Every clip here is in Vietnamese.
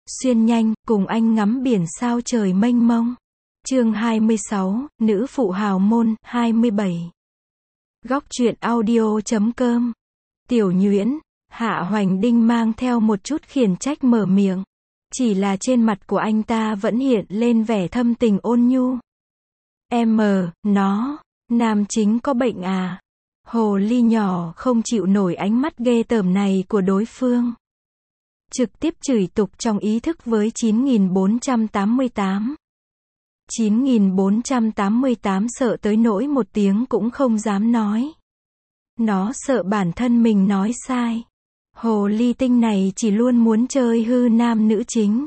Xuyên nhanh, cùng anh ngắm biển sao trời mênh mông. Chương 26, Nữ phụ hào môn, 27. Góc truyện audio.com. Tiểu Nhuyễn, Hạ Hoành Đinh mang theo một chút khiển trách mở miệng. Chỉ là trên mặt của anh ta vẫn hiện lên vẻ thâm tình ôn nhu. Nam chính có bệnh à? Hồ ly nhỏ không chịu nổi ánh mắt ghê tởm này của đối phương. Trực tiếp chửi tục trong ý thức với 9488. 9488 sợ tới nỗi một tiếng cũng không dám nói. Nó sợ bản thân mình nói sai. Hồ ly tinh này chỉ luôn muốn chơi hư nam nữ chính.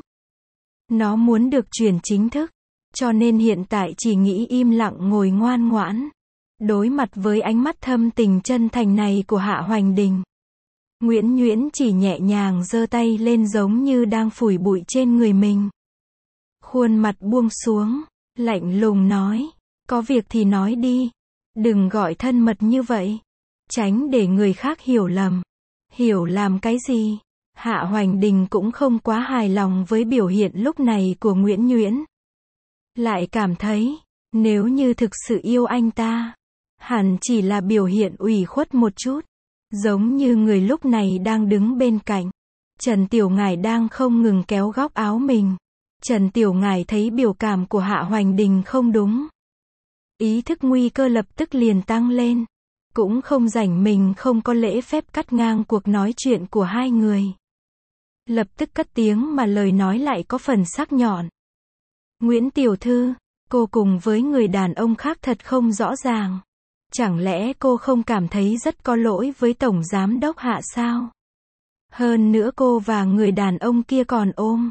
Nó muốn được chuyển chính thức, cho nên hiện tại chỉ nghĩ im lặng ngồi ngoan ngoãn. Đối mặt với ánh mắt thâm tình chân thành này của Hạ Hoành Đình, Nguyễn Nhuyễn chỉ nhẹ nhàng giơ tay lên giống như đang phủi bụi trên người mình. Khuôn mặt buông xuống, lạnh lùng nói, có việc thì nói đi, đừng gọi thân mật như vậy, tránh để người khác hiểu lầm. Hiểu làm cái gì? Hạ Hoành Đình cũng không quá hài lòng với biểu hiện lúc này của Nguyễn Nhuyễn. Lại cảm thấy, nếu như thực sự yêu anh ta, hẳn chỉ là biểu hiện ủy khuất một chút. Giống như người lúc này đang đứng bên cạnh. Trần Tiểu Ngải đang không ngừng kéo góc áo mình. Trần Tiểu Ngải thấy biểu cảm của Hạ Hoành Đình không đúng. Ý thức nguy cơ lập tức liền tăng lên. Cũng không rảnh mình không có lễ phép cắt ngang cuộc nói chuyện của hai người. Lập tức cất tiếng mà lời nói lại có phần sắc nhọn. Nguyễn Tiểu Thư, cô cùng với người đàn ông khác thật không rõ ràng. Chẳng lẽ cô không cảm thấy rất có lỗi với Tổng Giám Đốc Hạ sao? Hơn nữa cô và người đàn ông kia còn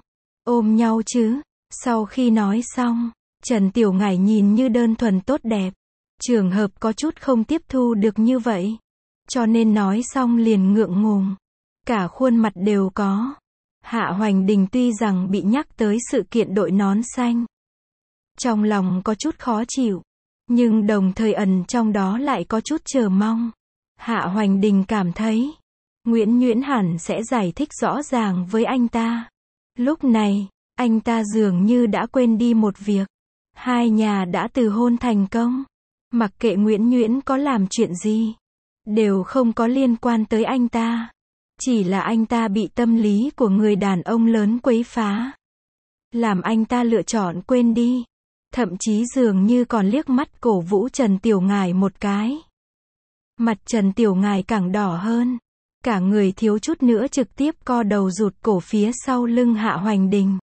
ôm nhau chứ? Sau khi nói xong, Trần Tiểu Ngải nhìn như đơn thuần tốt đẹp. Trường hợp có chút không tiếp thu được như vậy. Cho nên nói xong liền ngượng ngùng. Cả khuôn mặt đều có. Hạ Hoành Đình tuy rằng bị nhắc tới sự kiện đội nón xanh. Trong lòng có chút khó chịu. Nhưng đồng thời ẩn trong đó lại có chút chờ mong. Hạ Hoành Đình cảm thấy, Nguyễn Nhuyễn hẳn sẽ giải thích rõ ràng với anh ta. Lúc này, anh ta dường như đã quên đi một việc. Hai nhà đã từ hôn thành công. Mặc kệ Nguyễn Nhuyễn có làm chuyện gì, đều không có liên quan tới anh ta. Chỉ là anh ta bị tâm lý của người đàn ông lớn quấy phá. Làm anh ta lựa chọn quên đi. Thậm chí dường như còn liếc mắt cổ vũ Trần Tiểu Ngải một cái. Mặt Trần Tiểu Ngải càng đỏ hơn. Cả người thiếu chút nữa trực tiếp co đầu rụt cổ phía sau lưng Hạ Hoành Đình.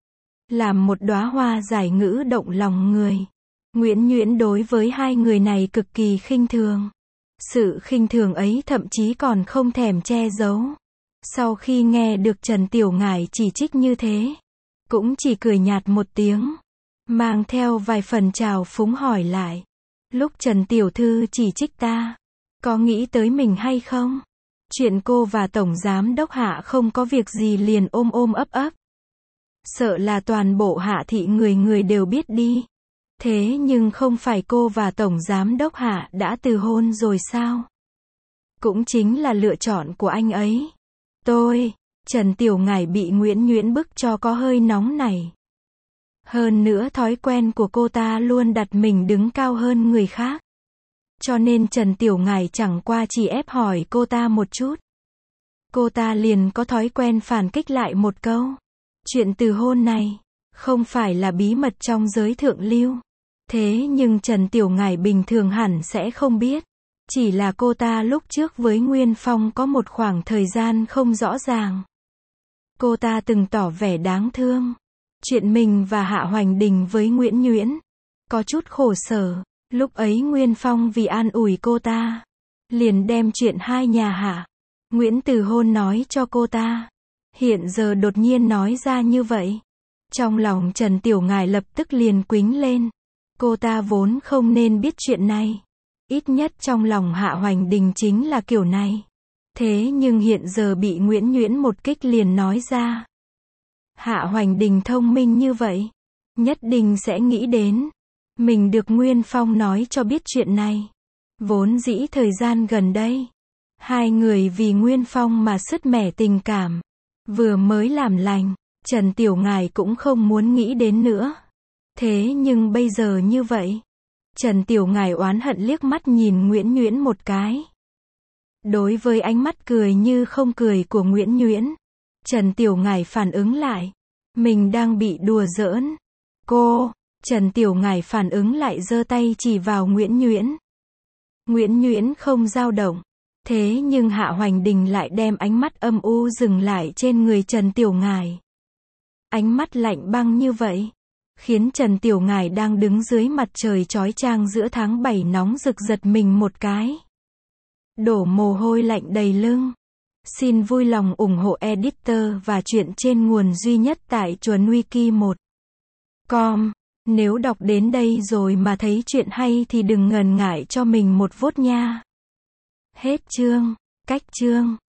Làm một đóa hoa giải ngữ động lòng người. Nguyễn Nhuyễn đối với hai người này cực kỳ khinh thường. Sự khinh thường ấy thậm chí còn không thèm che giấu. Sau khi nghe được Trần Tiểu Ngải chỉ trích như thế, cũng chỉ cười nhạt một tiếng. Mang theo vài phần trào phúng hỏi lại. Lúc Trần Tiểu Thư chỉ trích ta, có nghĩ tới mình hay không? Chuyện cô và Tổng Giám Đốc Hạ không có việc gì liền ôm ấp. Sợ là toàn bộ Hạ thị người đều biết đi. Thế nhưng không phải cô và Tổng Giám Đốc Hạ đã từ hôn rồi sao? Cũng chính là lựa chọn của anh ấy. Trần Tiểu Ngải bị Nguyễn Nhuyễn bức cho có hơi nóng này. Hơn nữa thói quen của cô ta luôn đặt mình đứng cao hơn người khác. Cho nên Trần Tiểu Ngải chẳng qua chỉ ép hỏi cô ta một chút. Cô ta liền có thói quen phản kích lại một câu. Chuyện từ hôn này, không phải là bí mật trong giới thượng lưu. Thế nhưng Trần Tiểu Ngải bình thường hẳn sẽ không biết. Chỉ là cô ta lúc trước với Nguyên Phong có một khoảng thời gian không rõ ràng. Cô ta từng tỏ vẻ đáng thương. Chuyện mình và Hạ Hoành Đình với Nguyễn Nhuyễn có chút khổ sở. Lúc ấy Nguyên Phong vì an ủi cô ta, liền đem chuyện hai nhà Hạ Nguyễn từ hôn nói cho cô ta. Hiện giờ đột nhiên nói ra như vậy. Trong lòng Trần Tiểu Ngải lập tức liền quính lên. Cô ta vốn không nên biết chuyện này. Ít nhất trong lòng Hạ Hoành Đình chính là kiểu này. Thế nhưng hiện giờ bị Nguyễn Nhuyễn một kích liền nói ra. Hạ Hoành Đình thông minh như vậy, nhất định sẽ nghĩ đến. Mình được Nguyên Phong nói cho biết chuyện này. Vốn dĩ thời gian gần đây, hai người vì Nguyên Phong mà sứt mẻ tình cảm. Vừa mới làm lành, Trần Tiểu Ngải cũng không muốn nghĩ đến nữa. Thế nhưng bây giờ như vậy. Trần Tiểu Ngải oán hận liếc mắt nhìn Nguyễn Nhuyễn một cái. Đối với ánh mắt cười như không cười của Nguyễn Nhuyễn, Trần Tiểu Ngải phản ứng lại. Mình đang bị đùa giỡn. Cô, Trần Tiểu Ngải phản ứng lại giơ tay chỉ vào Nguyễn Nhuyễn. Nguyễn Nhuyễn không dao động. Thế nhưng Hạ Hoành Đình lại đem ánh mắt âm u dừng lại trên người Trần Tiểu Ngải. Ánh mắt lạnh băng như vậy, khiến Trần Tiểu Ngải đang đứng dưới mặt trời chói chang giữa tháng 7 nóng rực giật mình một cái. Đổ mồ hôi lạnh đầy lưng. Xin vui lòng ủng hộ editor và truyện trên nguồn duy nhất tại Chuồn Wiki 1.com. Nếu đọc đến đây rồi mà thấy chuyện hay thì đừng ngần ngại cho mình một vote nha. Hết chương. Cách chương.